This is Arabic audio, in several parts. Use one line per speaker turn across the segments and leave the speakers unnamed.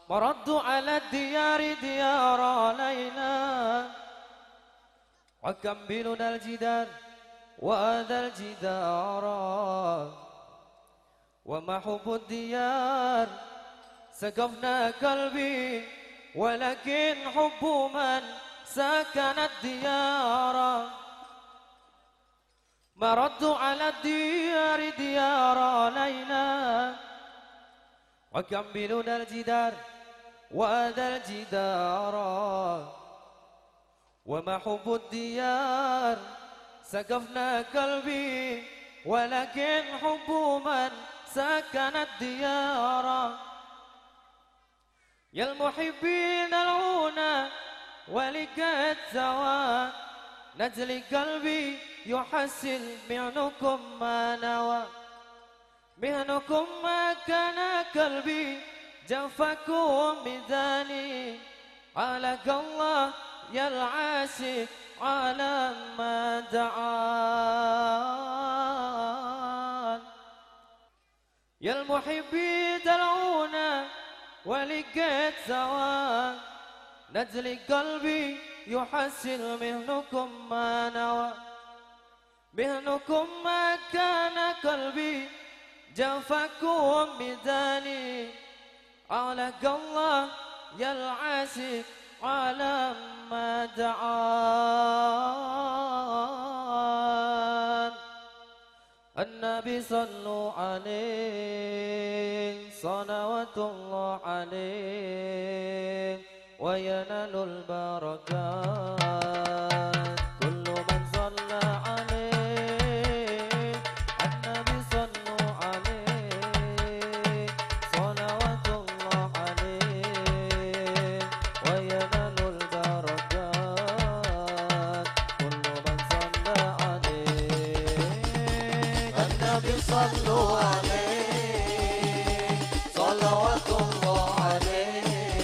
مرد على الديار ديار ليلى وكملنا الجدار وأذى الجدار وما حب الديار سقفنا قلبي ولكن حب من سكن الديار مرد على الديار ديار ليلى وكملنا الجدار وأذى الجدار وما حب الديار سقفنا قلبي ولكن حب من سكن الديار يا المحبين العونا ولقد سوا نجلي قلبي يحسن معنكم ما نوى مهنكم ما كان قلبي جفكم ميزاني علق الله يا العاشق على ما دعان يا المحبين دلعونا ولقيت سوا نجلي قلبي يحسن مهنكم ما نوى مهنكم ما كان قلبي جفكم ميزاني علق الله يا العاشق على ما دعان النبي صلوا عليه صلوات الله عليه وينال البركات كل من صلى عليه النبي صلوا عليه صلوات الله عليه وينال البركات كل من صلى عليه النبي صلوا عليه صلوات الله عليه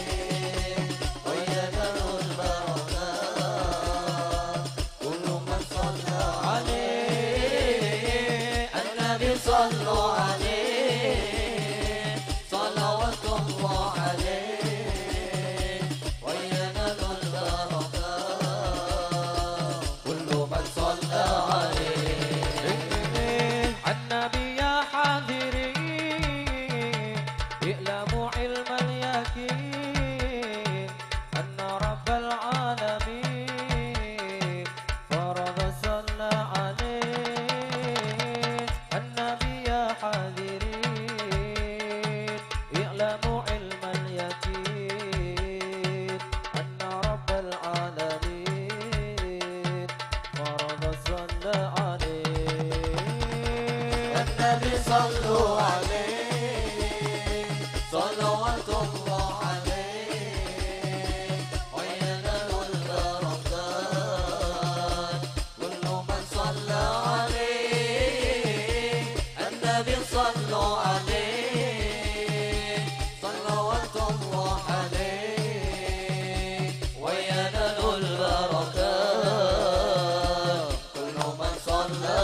صلوا عليه صلوات الله عليه وينال البركات كل من صلى عليه
النبي يا حاضرين اعلموا علم اليقين أن رب العالمين فرض صلى عليه النبي يا حاضرين اعلموا علم اليقين أن رب العالمين فرض صلى عليه
النبي صلوا عليه صلوات الله عليه وينال البركات كل من صلى عليه النبي صلوا عليه صلوات الله عليه وينال البركات كل من صلى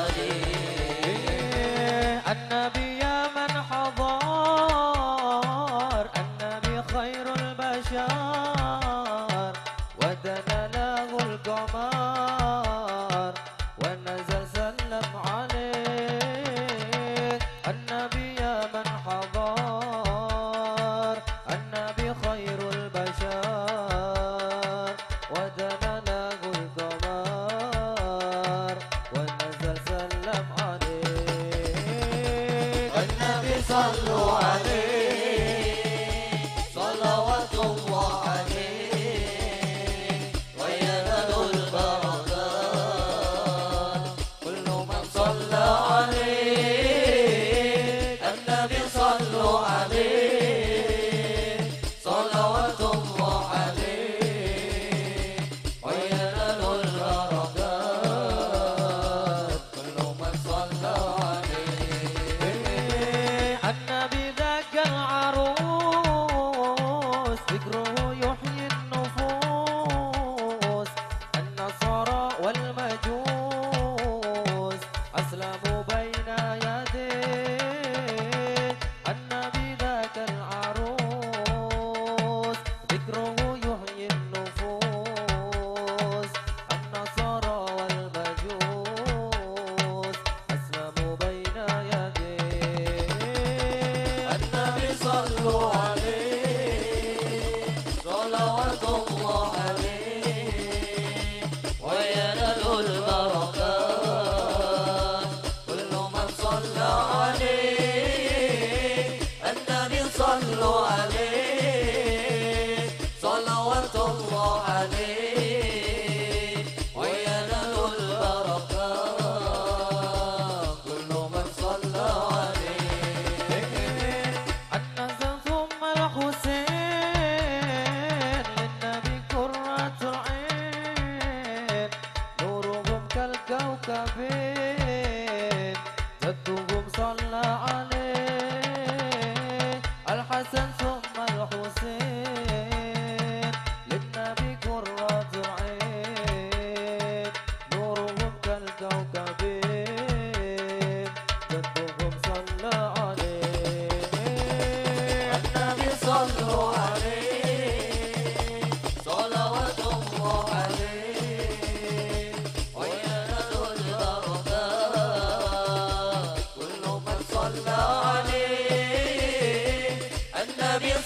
عليه
النبي يا من حضر النبي خير البشر ودنا له القمر ونزل سلم عليه النبي يا من حضر النبي خير البشر ودنا له القمر ونزل سلم عليه
النبي صلوا عليه صلوات الله عليه وينال البركات كل من صلى عليه النبي صلوا عليه صلوات الله عليه وينال البركات كل من صلى عليه
النبي ذاك العروس ذكره يحيي النفوس النصارى والمجوس أسلموا بين يديه النبي ذاك العروس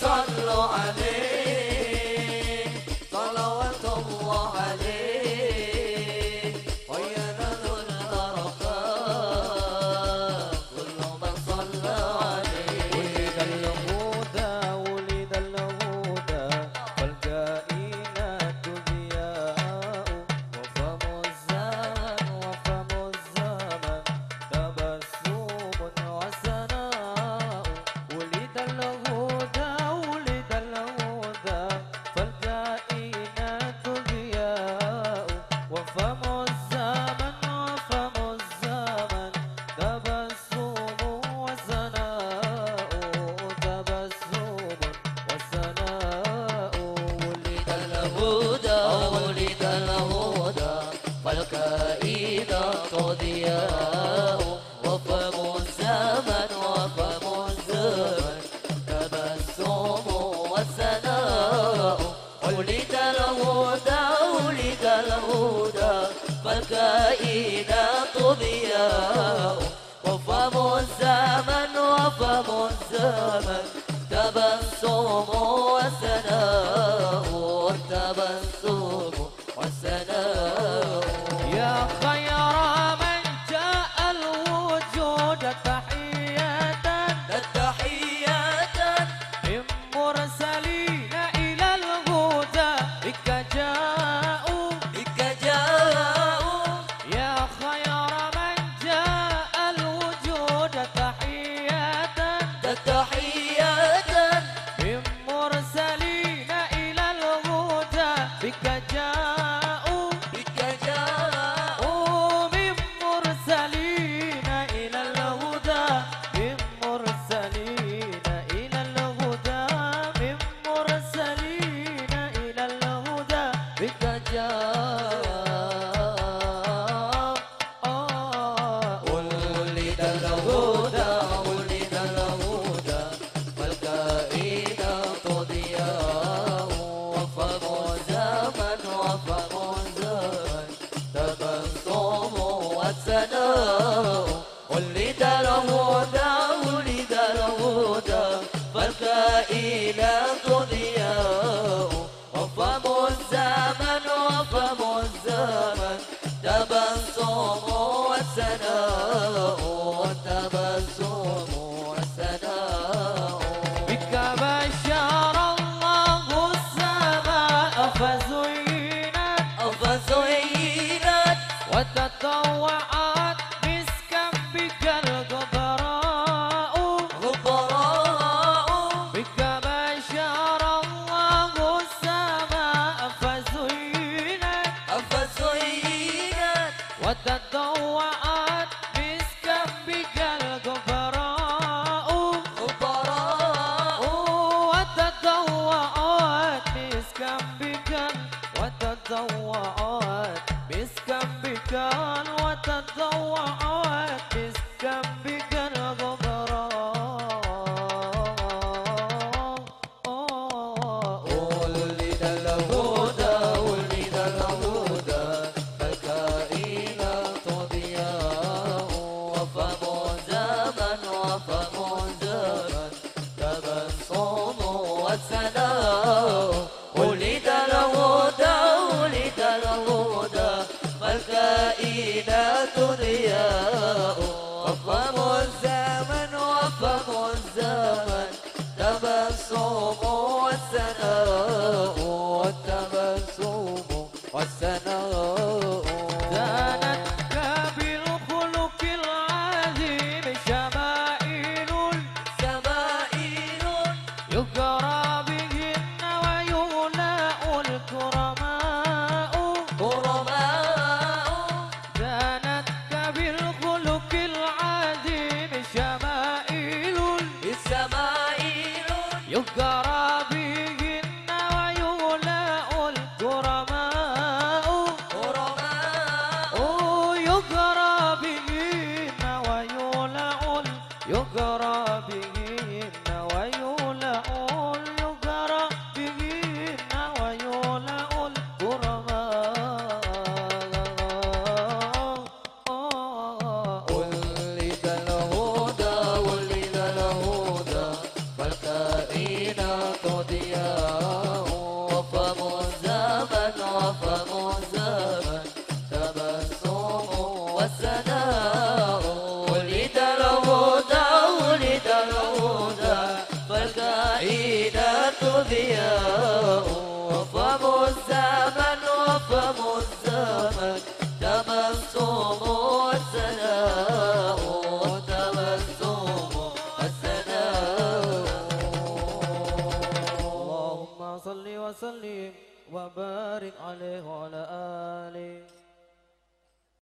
صلوا عليه صلوات الله عليه وينال البركات كل من صلى عليه
ولد الهدى ولد الهدى والكائنات ضياء وفم الزمن وفم الزمن تبسم وسناء ولد الهدى ولد الهدى فالكائنات ضياء وفم الزمن وفم الزمن تبسم وسناء تبسم وسناء
ولد الهدى ولد الهدى فالكائنات ضياء وفم الزمن وفم الزمن تبسم وسناء ولد الهدى ولد الهدى فالكائنات ضياء وفم الزمن وفم الزمن تبسم وسناء تبسم وسناء
يا خير من جاء الوجود تحية
التحيات
من مرسلين إلى الهدى بك جاءوا
بك جاءوا
يا خير من جاء الوجود تحية
التحيات
من مرسلين إلى الهدى بك جاءوا
بك جاءوا
من مرسلين إلى الهدى من مرسلين إلى الهدى من مرسلين إلى الهدى بك جاء
ولد الهدى ولد الهدى والكائنات ضياء وفم الزمن وفم الزمن تبسم وسناء ولد الهدى ولد الهدى والكائنات ضياء وفم الزمن وفم الزمن تبسم وسناء تبسم وسناء
بك بشر الله السماء فزينت
فزينت
وتطوعت مسكا بك الغبراء
غبراء
بك بشر الله السماء فزينت
فزينت
وتطوعت مسكا بك الغبراء
غبراء
وتطوعت مسكا بك وتطوعت مسكا بك وتطوعت مسكا بك الغبراء
ولد الهدى ولد الهدى فالكائنات ضياء وفم الزمن وفم الزمن تبسم وسناء ولد الهدى ولد الهدى فالكائنات ضياء وفم الزمن وفم الزمن تبسم والسناء والتبسم والسناء
زانتك بالخلق العظيم شمائل
شمائل
يقرى بهن ويغلاء الكرماء
كرماء
زانتك بالخلق العظيم شمائل
الشمائل
يقرى بهن
ضياء وفم الزمن وفم الزمن تبسم السناء تبسم السناء
اللهم صل وسلم وبارك عليه وعلى